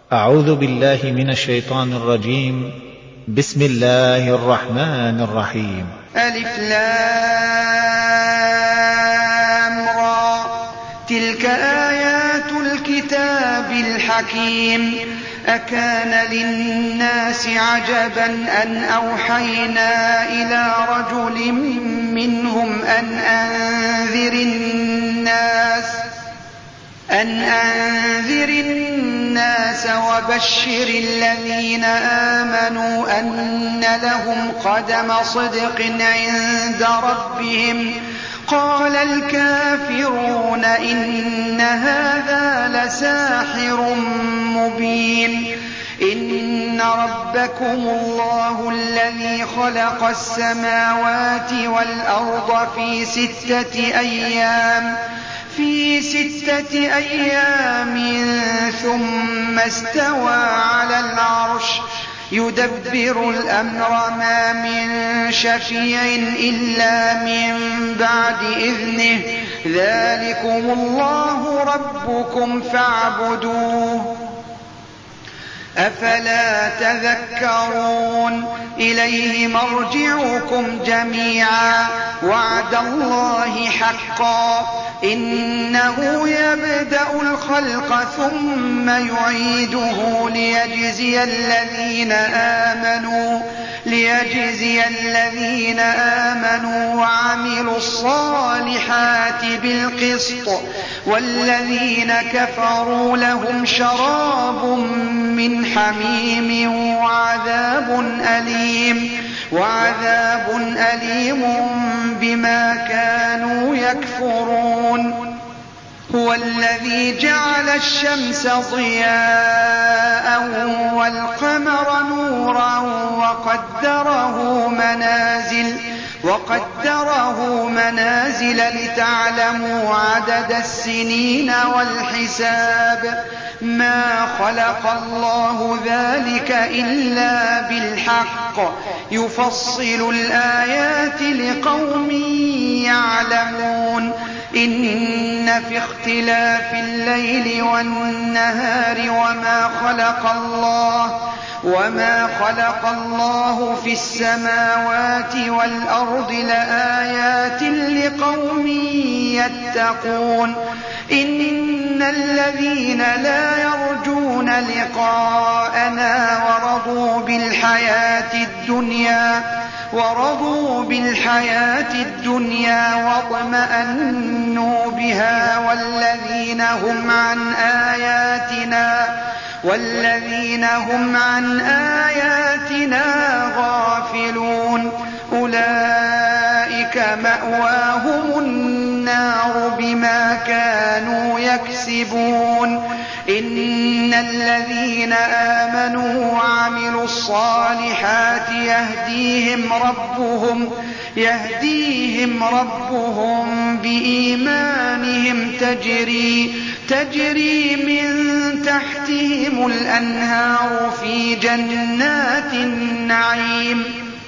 أعوذ بالله من الشيطان الرجيم. بسم الله الرحمن الرحيم. ألف لام را، تلك آيات الكتاب الحكيم. أكان للناس عجبا أن أوحينا إلى رجل منهم أن أنذر الناس وبشر الذين آمنوا أن لهم قدم صدق عند ربهم. قال الكافرون إن هذا لساحر مبين. إن ربكم الله الذي خلق السماوات والأرض في 6 أيام ثم استوى على العرش يدبر الأمر ما من شفيع إلا من بعد إذنه. ذلكم الله ربكم فاعبدوه أفلا تذكرون. إليه مرجعكم جميعا وعد الله حقا. إنه يبدأ الخلق ثم يعيده ليجزي الذين آمنوا وعملوا الصالحات بالقسط، والذين كفروا لهم شراب من حميم وعذاب أليم بما كانوا يكفرون. هو الذي جعل الشمس ضياء والقمر نورا وقدره منازل لتعلموا عدد السنين والحساب. ما خلق الله ذلك إلا بالحق يفصل الآيات لقوم يعلمون. إن في اختلاف الليل والنهار وما خلق الله في السماوات والأرض لآيات لقوم يتقون. إن الذين لا يرجون لقاءنا ورضوا بالحياة الدنيا واطمأنوا بها والذين هم عن آياتنا غافلون. أولئك مأواهم النار بما كانوا يكسبون. إن الذين آمنوا وعملوا الصالحات يهديهم ربهم بإيمانهم تجري من تحتهم الأنهار في جنات النعيم.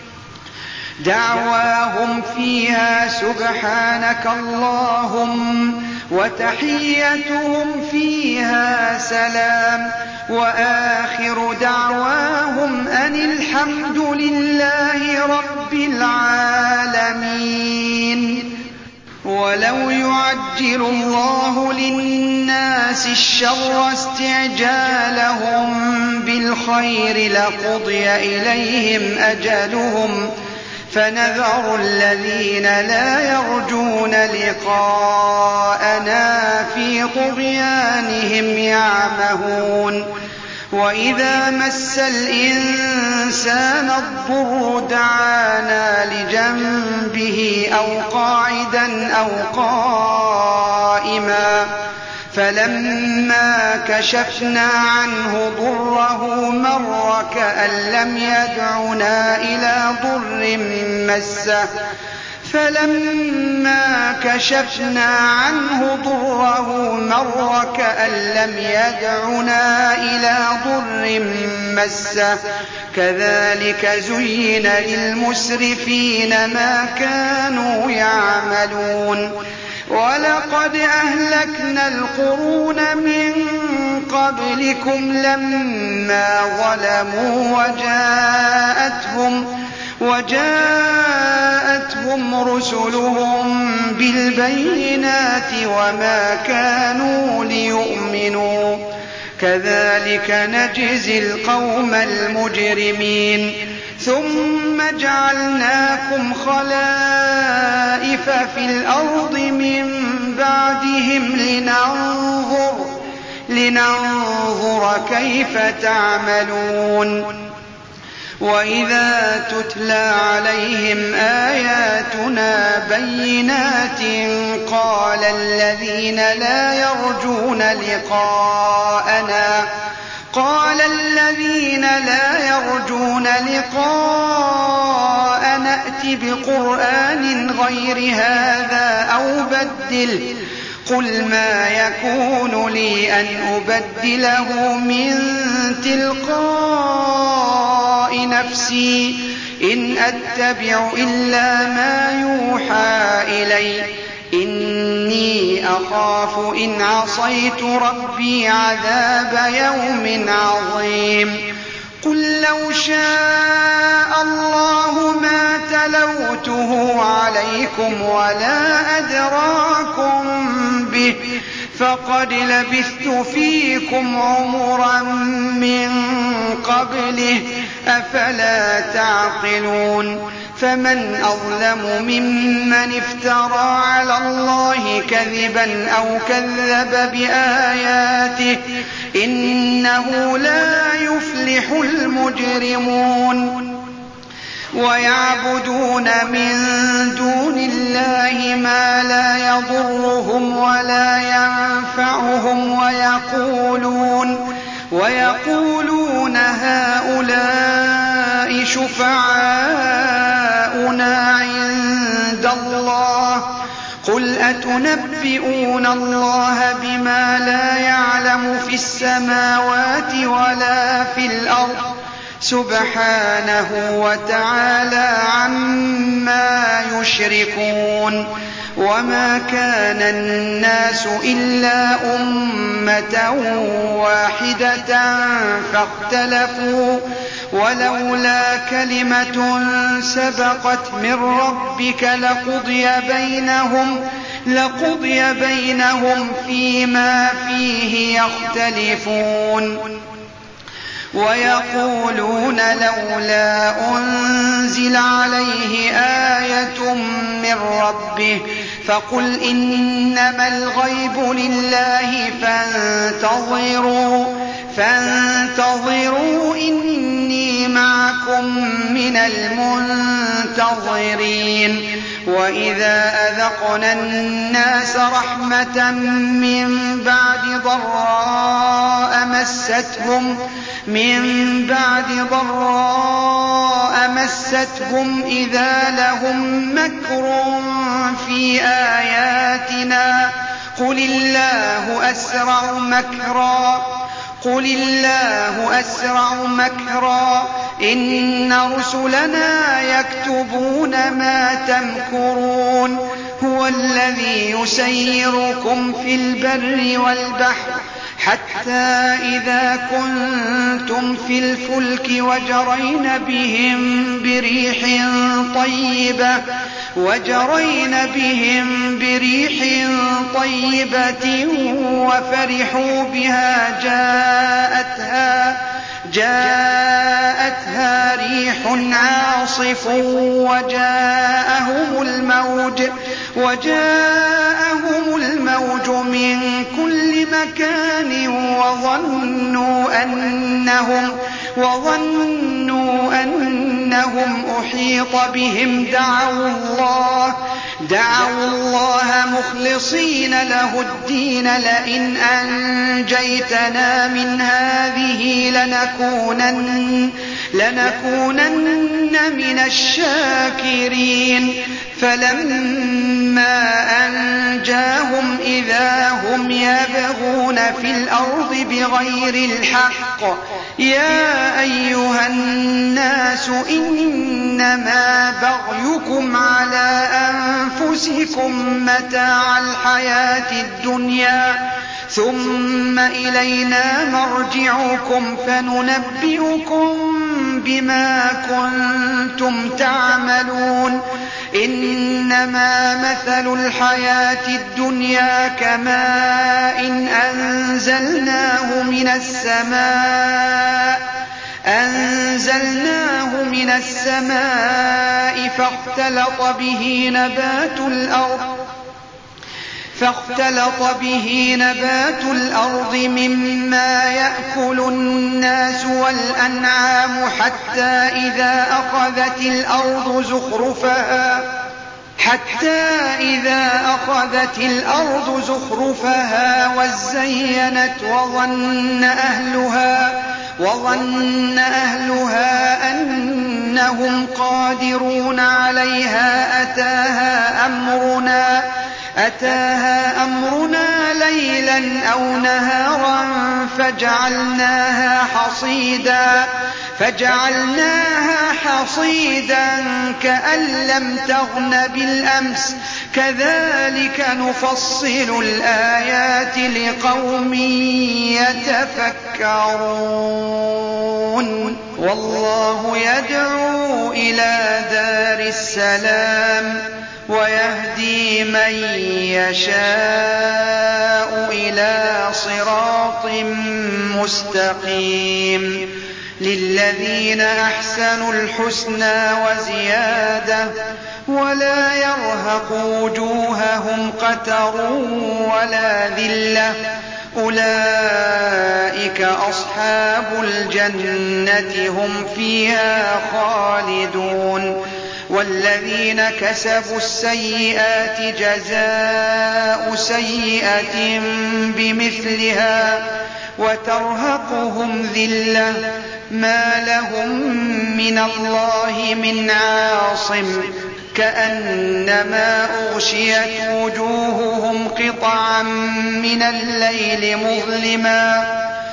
دعواهم فيها سبحانك اللهم وتحيتهم فيها سلام. وآخر دعواهم أن الحمد لله رب العالمين. ولو يعجل الله للناس الشر استعجالهم بالخير لقضي إليهم أجلهم، فنذر الذين لا يرجون لقاءنا في طغيانهم يعمهون. وإذا مس الإنسان الضر دعانا لجنبه أو قاعدا أو قائما، فلما كشفنا عنه ضره مر كأن لم يدعنا إلى ضر مسه. فلما كشفنا عنه ضره مر كأن لم يدعنا إلى ضر مسه. كذلك زين للمسرفين ما كانوا يعملون. ولقد أهلكنا القرون من قبلكم لما ظلموا وجاءتهم رسلهم بالبينات وما كانوا ليؤمنوا كذلك نجزي القوم المجرمين ثم جعلناكم خلائف في الأرض من بعدهم لننظر كيف تعملون وإذا تتلى عليهم آياتنا بينات قال الذين لا يرجون لقاءنا ائت بقرآن غير هذا أو بدله قل ما يكون لي أن أبدله من تلقاء نفسي إن أتبع إلا ما يوحى إلي إني أخاف إن عصيت ربي عذاب يوم عظيم قل لو شاء الله ما تلوته عليكم ولا أدراكم به فقد لبثت فيكم عمرا من قبله أفلا تعقلون فمن أظلم ممن افترى على الله كذبا أو كذب بآياته إنه لا يفلح المجرمون ويعبدون من دون الله ما لا يضرهم ولا ينفعهم ويقولون هؤلاء شفعاؤنا عند الله قل أتنبئون الله بما لا يعلم في السماوات ولا في الأرض سبحانه وتعالى عما يشركون وما كان الناس إلا أمة واحدة فاختلفوا ولولا كلمة سبقت من ربك لقضي بينهم فيما فيه يختلفون ويقولون لولا أنزل عليه آية من ربه فقل إنما الغيب لله فانتظروا إني معكم من المنتظرين وإذا أذقنا الناس رحمة من بعد ضراء مستهم إذا لهم مكر في آياتنا قل الله أسرع مكرا إن رسلنا يكتبون ما تمكرون هو الذي يسيركم في البر والبحر حتى إذا كنتم في الفلك وجرين بهم بريح طيبة وفرحوا بها جاءتها ريح عاصف وجاءهم الموج من كل مكان وظنوا أنهم أحيط بهم دعوا الله مخلصين له الدين لئن أنجيتنا من هذه لنكونن من الشاكرين فلما أنجاهم إذا هم يبغون في الأرض بغير الحق يا أيها الناس إنما بغيكم على أنفسكم متاع الحياة الدنيا ثم إلينا مرجعكم فننبئكم بما كنتم تعملون إنما مثل الحياة الدنيا كماء أنزلناه من السماء فاختلط به نبات الأرض مما يأكل الناس والأنعام حتى إذا أخذت الأرض زخرفها وزينت وظن أهلها أنهم قادرون عليها أتاها أمرنا ليلا أو نهارا فجعلناها حصيدا كأن لم تغن بالأمس كذلك نفصل الآيات لقوم يتفكرون والله يدعو إلى دار السلام ويهدي من يشاء إلى صراط مستقيم للذين أحسنوا الحسنى وزيادة ولا يرهق وجوههم قتر ولا ذلة أولئك أصحاب الجنة هم فيها خالدون والذين كسبوا السيئات جزاء سيئة بمثلها وترهقهم ذلة ما لهم من الله من عاصم كأنما أغشيت وجوههم قطعا من الليل مظلما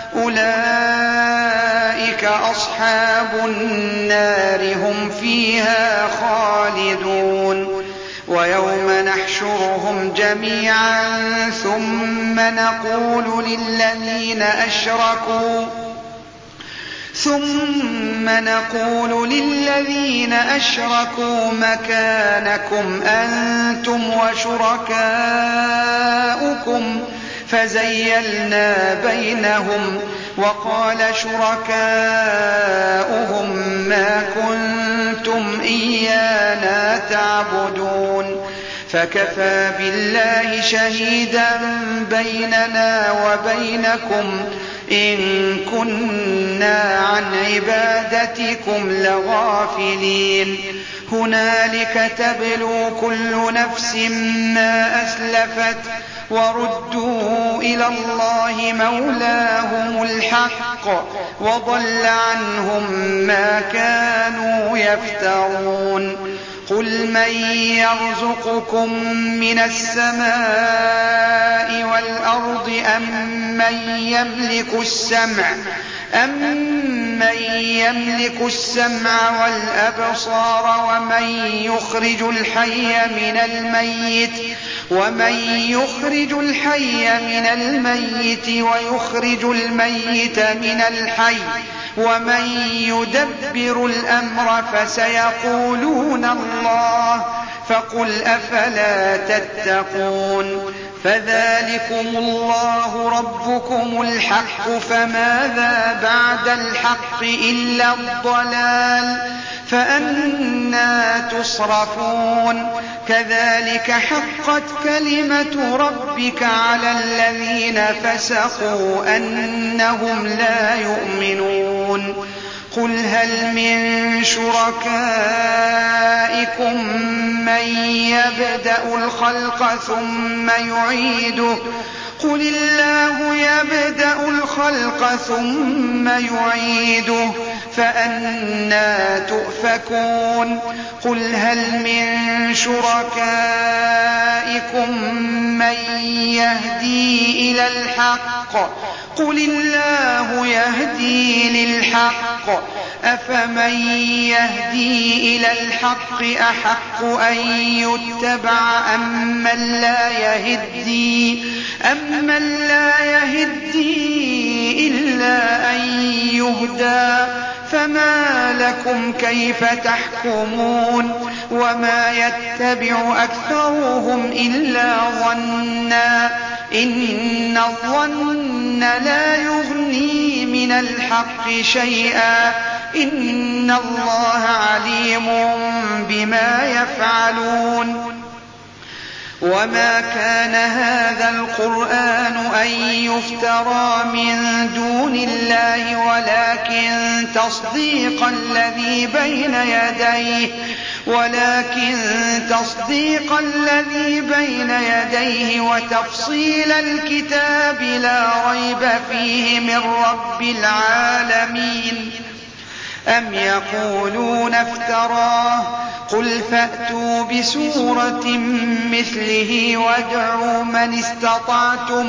أولئك أصحاب النار هم فيها خالدون ويوم نحشرهم جميعا ثم نقول للذين أشركوا مكانكم أنتم وشركاؤكم فزيلنا بينهم وقال شركاؤهم ما كنتم إيانا تعبدون فكفى بالله شهيدا بيننا وبينكم إن كنا عن عبادتكم لغافلين هنالك تبلو كل نفس ما أسلفت وردوا إلى الله مولاهم الحق وضل عنهم ما كانوا يفترون قل من يرزقكم من السماء والأرض أمن يملك السمع والأبصار ومن يخرج الحي من الميت ويخرج الميت من الحي ومن يدبر الأمر فسيقولون الله فقل أفلا تتقون فذلكم الله ربكم الحق فماذا بعد الحق إلا الضلال فأنى تصرفون كذلك حقت كلمة ربك على الذين فسقوا أنهم لا يؤمنون قل هل من شركائكم من يبدأ الخلق ثم يعيده قل الله يبدأ الخلق ثم يعيده فأنى تؤفكون قل هل من شركائكم من يهدي إلى الحق قل الله يهدي للحق أفمن يهدي إلى الحق أحق أن يتبع أمن لا يهدي إلا أن يهدى فما لكم كيف تحكمون وما يتبع أكثرهم إلا ظنا إن الظن لا يغني من الحق شيئا إن الله عليم بما يفعلون وما كان هذا القرآن أن يفترى من دون الله ولكن تصديق الذي بين يديه وتفصيل الكتاب لا ريب فيه من رب العالمين أم يقولون افتراه قل فأتوا بسورة مثله وادعوا من استطعتم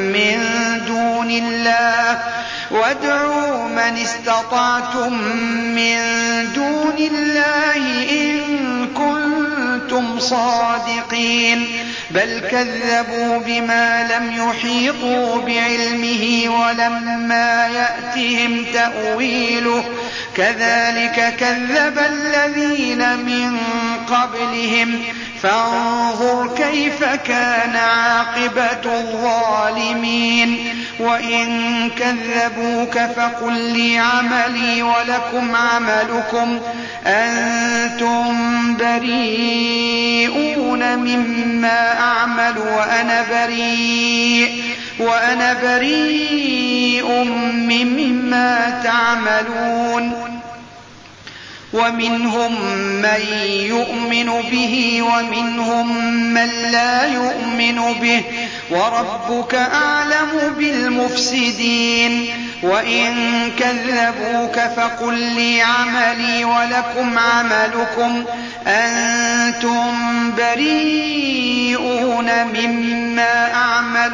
من دون الله إن كنتم صادقين بل كذبوا بما لم يحيطوا بعلمه ولما يأتهم تأويله كذلك كذب الذين من قبلهم فانظر كيف كان عاقبة الظالمين وإن كذبوك فقل لي عملي ولكم عملكم أنتم بريئون مما أعمل وأنا بريء مما تعملون ومنهم من يؤمن به ومنهم من لا يؤمن به وربك أعلم بالمفسدين وإن كذبوك فقل لي عملي ولكم عملكم أنتم بريئون مما أعمل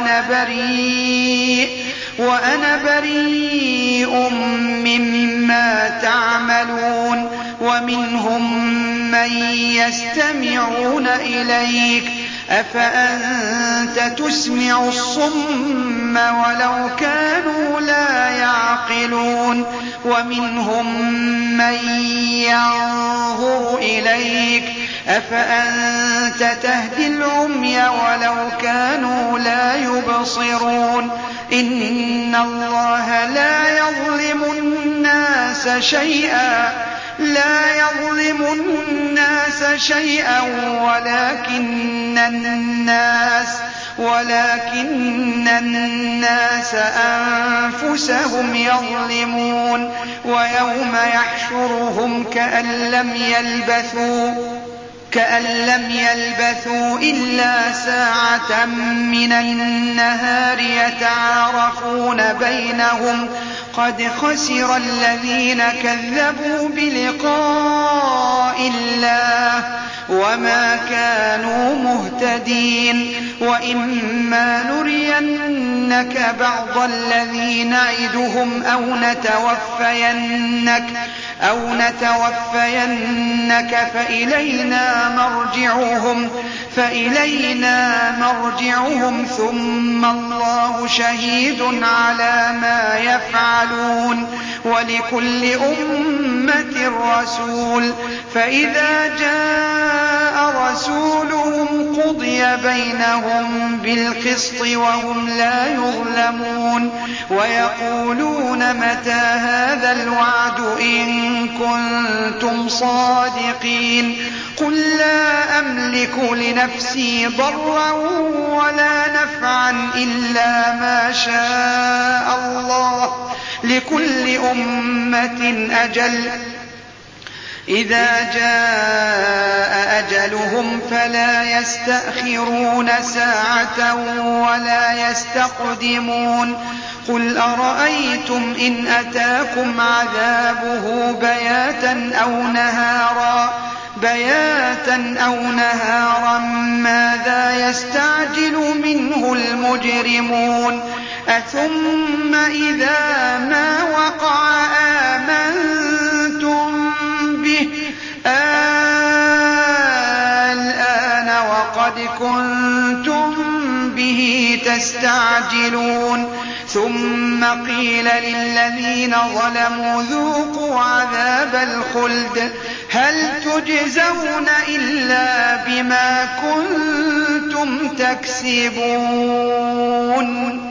وأنا بريء مما تعملون ومنهم من يستمعون إليك أفأنت تسمع الصم ولو كانوا لا يعقلون ومنهم من ينظر إليك أفأنت تهدي العمي ولو كانوا لا يبصرون إن الله لا يظلم الناس شيئا ولكن الناس أنفسهم يظلمون ويوم يحشرهم كأن لم يلبثوا إلا ساعة من النهار يتعارفون بينهم قد خسر الذين كذبوا بلقاء الله وما كانوا مهتدين وإما نرينك بعض الذي نعدهم أو نتوفينك فإلينا مرجعهم ثم الله شهيد على ما يفعلون ولكل أمة رسول فإذا جاء رسولهم قضي بينهم بالقسط وهم لا يظلمون ويقولون متى هذا الوعد إن كنتم صادقين قل لا أملك لنفسي ضرا ولا نفعا إلا ما شاء الله لكل أمة أجل إذا جاء أجلهم فلا يستأخرون ساعة ولا يستقدمون قل أرأيتم إن أتاكم عذابه بياتا أو نهارا ماذا يستعجل منه المجرمون أثم إذا ما وقع آمنتم يستعجلون ثم قيل للذين ظلموا ذوقوا عذاب الخلد هل تجزون إلا بما كنتم تكسبون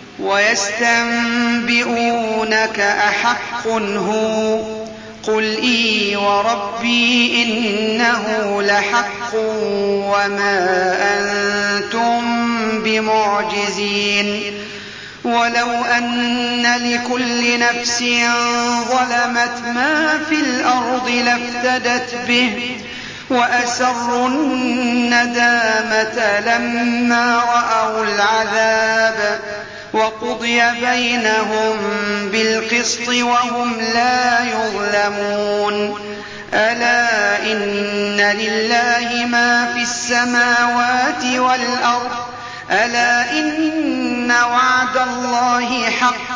ويستنبئونك أحق هو قل إي وربي إنه لحق وما أنتم بمعجزين ولو أن لكل نفس ظلمت ما في الأرض لافتدت به وأسروا الندامة لما رأوا العذاب وقضي بينهم بالقسط وهم لا يظلمون ألا إن لله ما في السماوات والأرض ألا إن وعد الله حق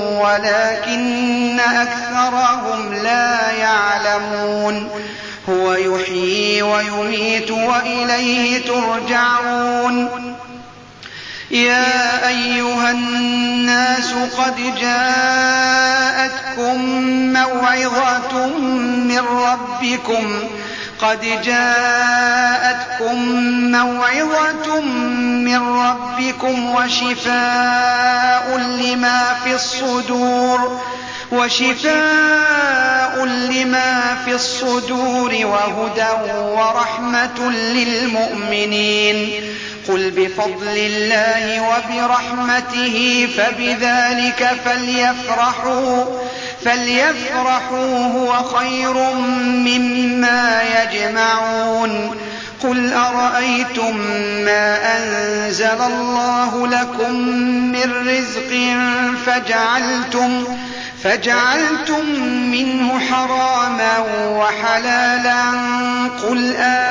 ولكن أكثرهم لا يعلمون هو يحيي ويميت وإليه ترجعون يا أيها الناس قد جاءتكم موعظة من ربكم وشفاء لما في الصدور وهدى ورحمة للمؤمنين قل بفضل الله وبرحمته فبذلك فليفرحوا هو خير مما يجمعون قل أرأيتم ما أنزل الله لكم من رزق فجعلتم منه حراما وحلالا قل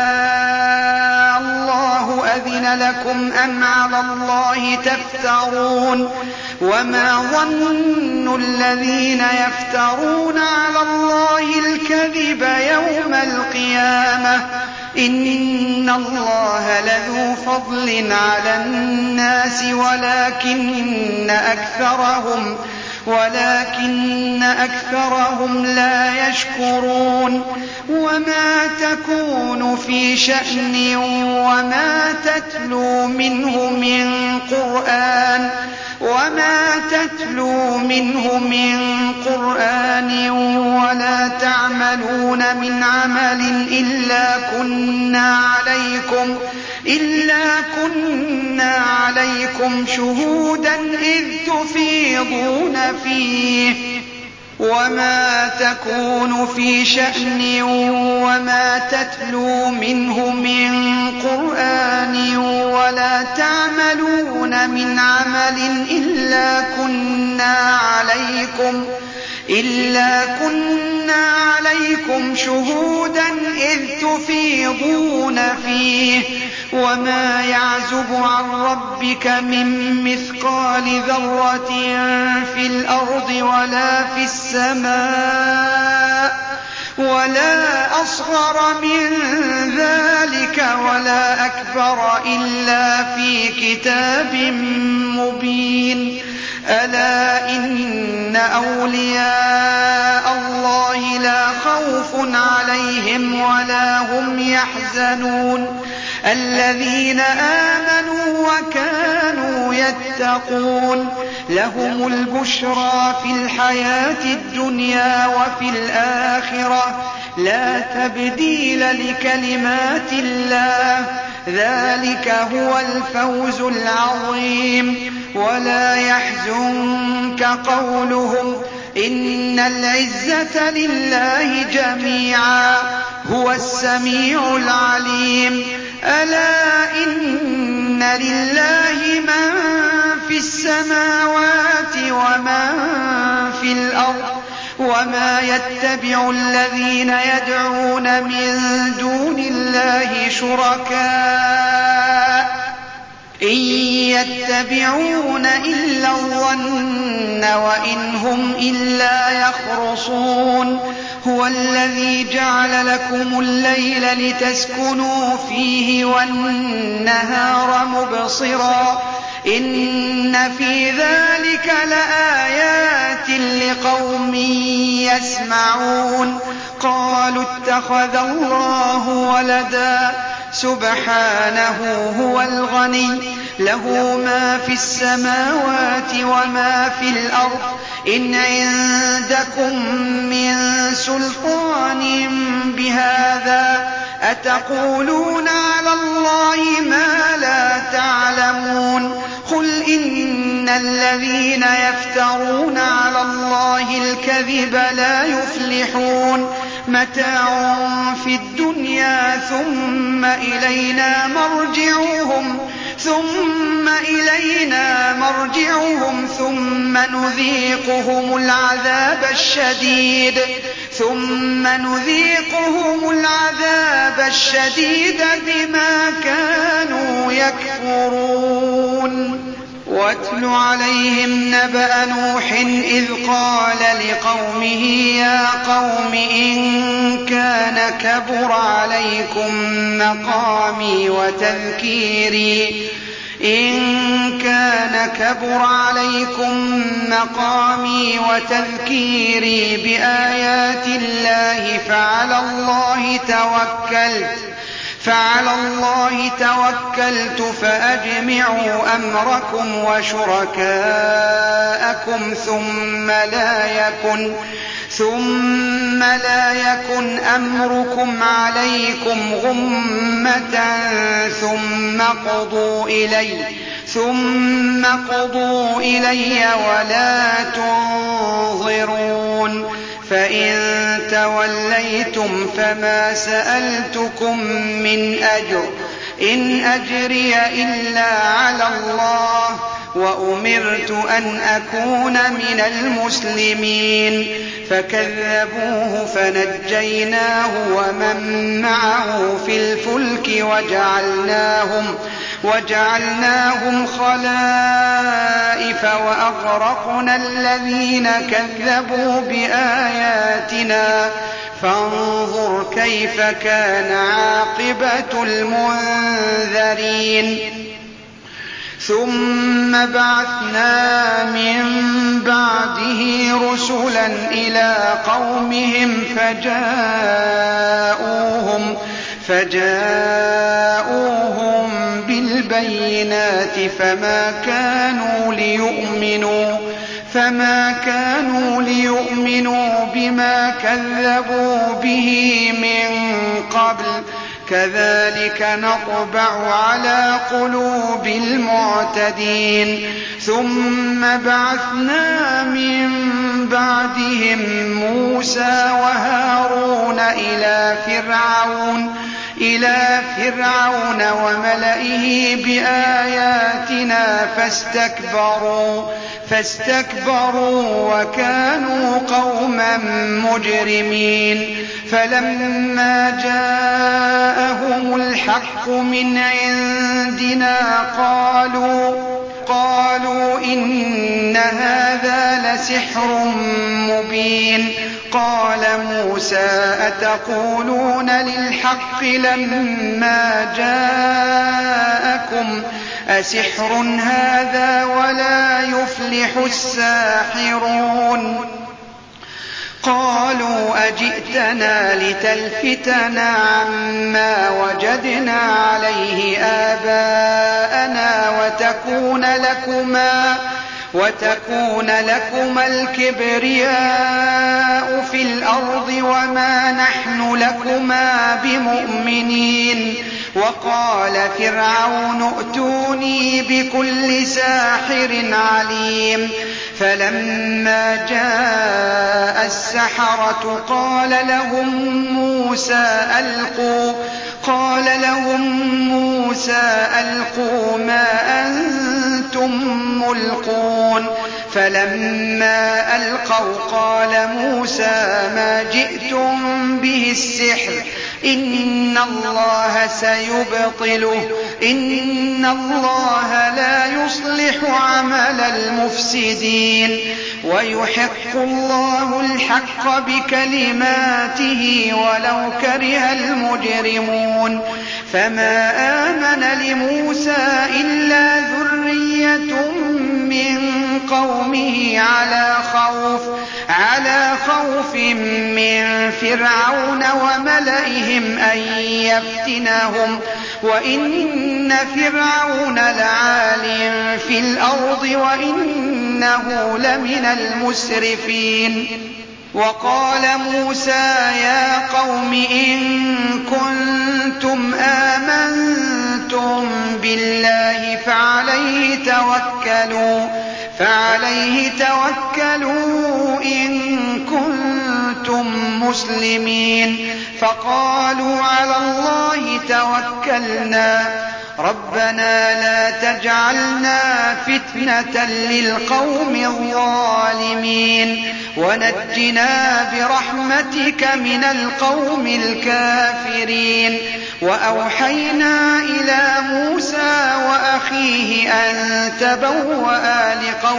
الله أذن لكم أم على الله تفترون وما ظن الذين يفترون على الله الكذب يوم القيامة إن الله لذو فضل على الناس ولكن أكثرهم لا يشكرون وما تكون في شأن وما تتلو منه من قرآن ولا تعملون من عمل إلا كنا عليكم شهودا إذ تفيضون فيه وما تكون في شأن وما تتلو منه من قرآن ولا تعملون من عمل إلا كنا عليكم شهودا إذ تفيضون فيه وما يعزب عن ربك من مثقال ذرة في الأرض ولا في السماء ولا أصغر من ذلك ولا أكبر إلا في كتاب مبين ألا إن أولياء الله لا خوف عليهم ولا هم يحزنون الذين آمنوا وكانوا يتقون لهم البشرى في الحياة الدنيا وفي الآخرة لا تبديل لكلمات الله ذلك هو الفوز العظيم ولا يحزنك قولهم إن العزة لله جميعا هو السميع العليم ألا إن لله من في السماوات ومن في الأرض وما يتبع الذين يدعون من دون الله شركاء إن يتبعون إلا الظن وإن هم إلا يخرصون هو الذي جعل لكم الليل لتسكنوا فيه والنهار مبصرا إن في ذلك لآيات لقوم يسمعون قالوا اتخذ الله ولدا سبحانه هو الغني له ما في السماوات وما في الأرض إن عندكم من سلطان بهذا أتقولون على الله ما لا تعلمون قل إن الذين يفترون على الله الكذب لا يفلحون متاع في الدنيا ثم إلينا مرجعهم ثم نذيقهم العذاب الشديد بما كانوا يكفرون واتل عليهم نبأ نوح إذ قال لقومه يا قوم إن كان كبر عليكم مقامي وتذكيري بآيات الله فعلى الله توكلت فأجمعوا أمركم وشركاءكم ثم لا يكن أمركم عليكم غمة ثم قضوا إلي ولا تنظرون فإن توليتم فما سألتكم من أجر إن أجري إلا على الله وأمرت أن أكون من المسلمين فكذبوه فنجيناه ومن معه في الفلك وجعلناهم خلائف وأغرقنا الذين كذبوا بآياتنا فانظر كيف كان عاقبة المنذرين ثم بعثنا من بعده رسلا إلى قومهم فجاءوهم بالبينات فما كانوا ليؤمنوا بما كذبوا به من قبل كذلك نطبع على قلوب المعتدين ثم بعثنا من بعدهم موسى وهارون إلى فرعون وملئه بآياتنا فاستكبروا وكانوا قوما مجرمين فلما جاءهم الحق من عندنا قالوا إن هذا لسحر مبين قال موسى أتقولون للحق لما جاءكم أسحر هذا ولا يفلح الساحرون قالوا أجئتنا لتلفتنا عما وجدنا عليه آباءنا وتكون لكما الكبرياء في الأرض وما نحن لكما بمؤمنين وقال فرعون ائتوني بكل ساحر عليم فلما جاء السحرة قال لهم موسى ألقوا ما أنتم ملقون فلما ألقوا قال موسى ما جئتم به السحر إن الله سيبطله إن الله لا يصلح عمل المفسدين ويحق الله الحق بكلماته ولو كره المجرمون فما آمن لموسى إلا ذرية بقية من قومه على خوف من فرعون وملئهم أن يفتنهم وإن فرعون لعال في الأرض وإنه لمن المسرفين. وقال موسى يا قوم إن كنتم آمنتم بالله فعليه توكلوا إن كنتم مسلمين. فقالوا على الله توكلنا ربنا لا تجعلنا فتنة للقوم الظالمين ونجنا برحمتك من القوم الكافرين. وأوحينا إلى موسى وأخيه أن تبوأ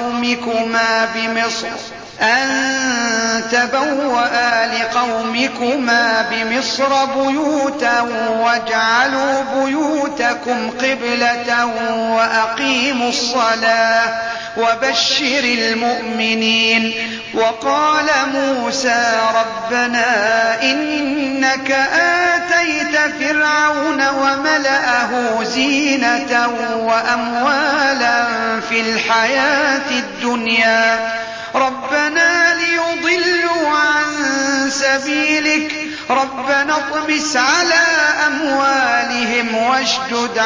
لقومكما بمصر بيوتا واجعلوا بيوتكم قبلة وأقيموا الصلاة وبشر المؤمنين. وقال موسى ربنا إنك آتيت فرعون وملأه زينة وأموالا في الحياة الدنيا ربنا ليضلوا عن سبيلك ربنا اطمس على أموالهم واشدد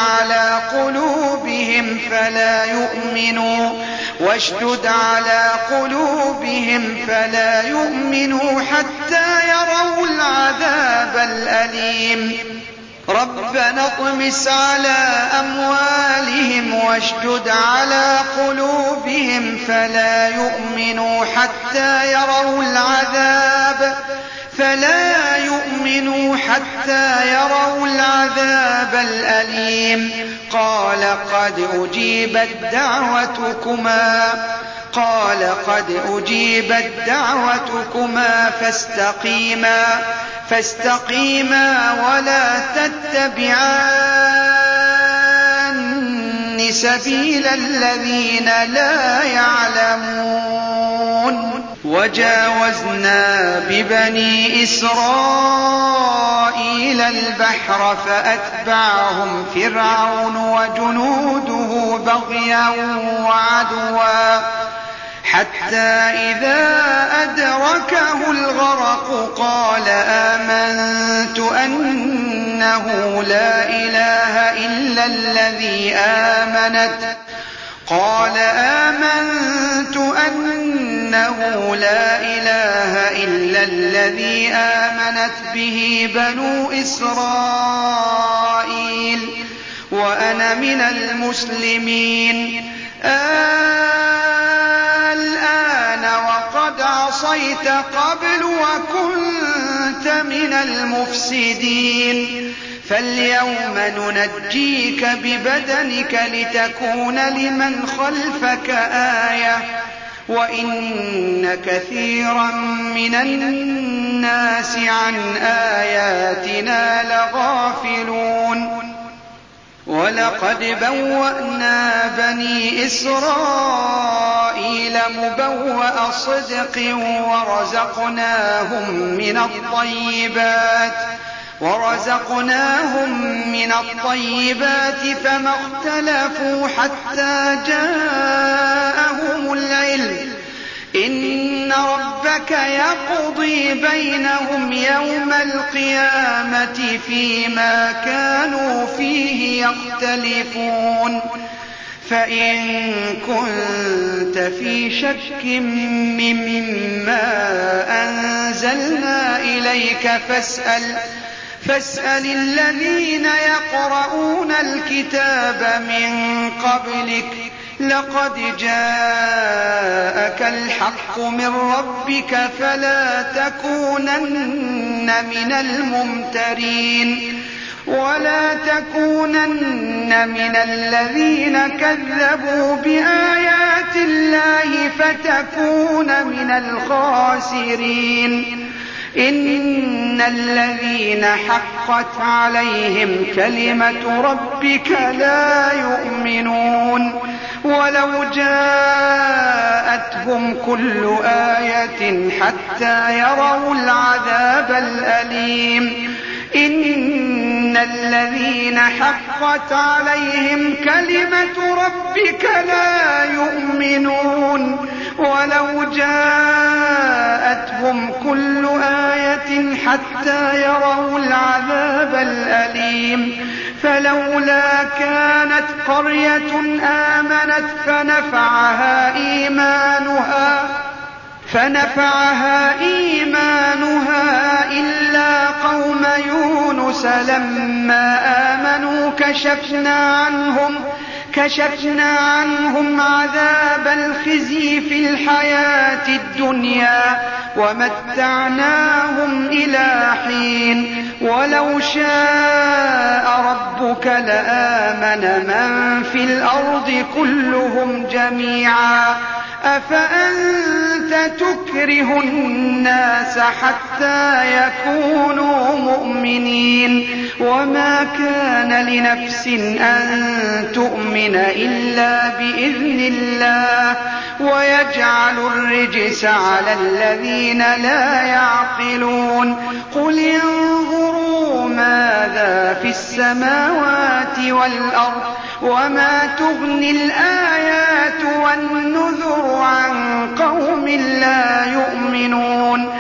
على قلوبهم فلا يؤمنوا حتى يروا العذاب الأليم. ربنا اطمس على أموالهم واشدد على قلوبهم فلا يؤمنوا حتى يروا العذاب الأليم. قال قد أجيبت دعوتكما فاستقيما ولا تتبعان سبيل الذين لا يعلمون. وجاوزنا ببني إسرائيل البحر فأتبعهم فرعون وجنوده بغيا وعدوا حتى إذا أدركه الغرق قال آمنت أنه لا إله إلا الذي آمنت به بنو إسرائيل وأنا من المسلمين. الآن وقد عصيت قبل وكنت من المفسدين فاليوم ننجيك ببدنك لتكون لمن خلفك آية وإن كثيرا من الناس عن آياتنا لغافلون. ولقد بوأنا بني إسرائيل مبوأ صدق ورزقناهم من الطيبات فما اختلفوا حتى جاءهم العلم. إن ربك يقضي بينهم يوم القيامة فيما كانوا فيه يختلفون. فإن كنت في شك مما أنزلنا إليك فاسأل الذين يقرؤون الكتاب من قبلك لقد جاءك الحق من ربك فلا تكونن من الممترين ولا تكونن من الذين كذبوا بآيات الله فتكون من الخاسرين. إن الذين حقت عليهم كلمة ربك لا يؤمنون ولو جاءتهم كل آية حتى يروا العذاب الأليم إن الذين حقت عليهم كلمة ربك لا يؤمنون ولو جاءتهم كل آية حتى يروا العذاب الأليم فلولا كانت قرية آمنت فنفعها إيمانها إلا قوم يونس لما آمنوا كشفنا عنهم عذاب الخزي في الحياة الدنيا ومتعناهم إلى حين ولو شاء ربك لآمن من في الأرض كلهم جميعا أفأنت تكره الناس حتى يكونوا مؤمنين وما كان لنفس أن تؤمن إلا بإذن الله ويجعل الرجس على الذين لا يعقلون قل انظروا ماذا في السماوات والأرض وما تغني الآيات والنذر عن قوم لا يؤمنون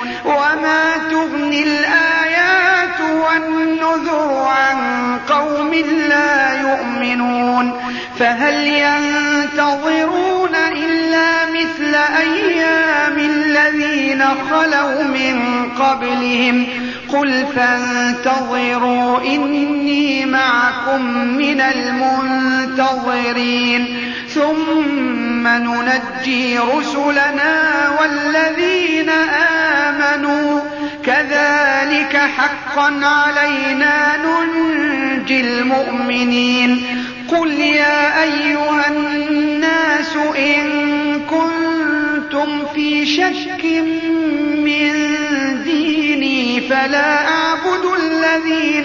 فهل ينتظرون إلا مثل أيام الذين خلوا من قبلهم قل فانتظروا إني معكم من المنتظرين ثم ننجي رسلنا والذين آمنوا كذلك حقا علينا ننجي المؤمنين قل يا أيها الناس إن كنتم في شك من ديني فلا أعبد الذين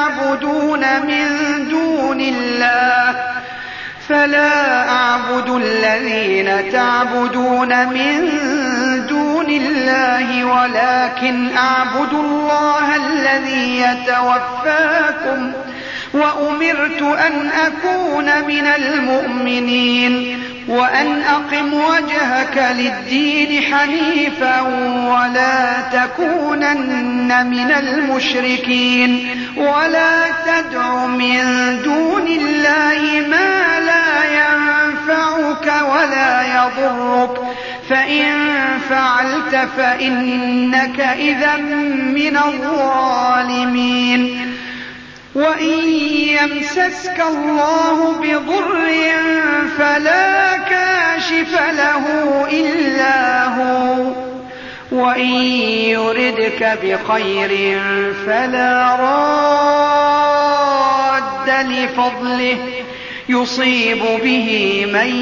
تعبدون من دون الله ولكن أعبد الله الذي يتوفاكم وأمرت أن أكون من المؤمنين وأن أقم وجهك للدين حنيفا ولا تكونن من المشركين ولا تدع من دون الله ما لا ينفعك ولا يضرك فإن فعلت فإنك إذا من الظالمين وإن يمسسك الله بضر فلا كاشف له إلا هو وإن يردك بخير فلا راد لفضله يصيب به من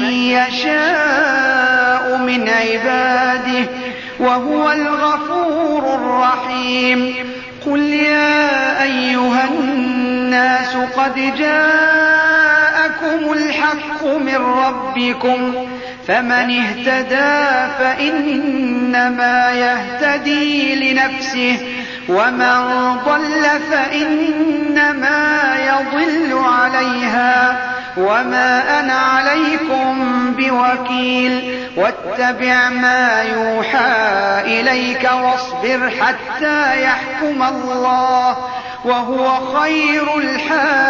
يشاء من عباده وهو الغفور الرحيم قل يا أيها الناس قد جاءكم الحق من ربكم فمن اهتدى فإنما يهتدي لنفسه ومن ضل فإنما يضل عليها وما أنا عليكم بوكيل واتبع ما يوحى إليك واصبر حتى يحكم الله وهو خير الحاكمين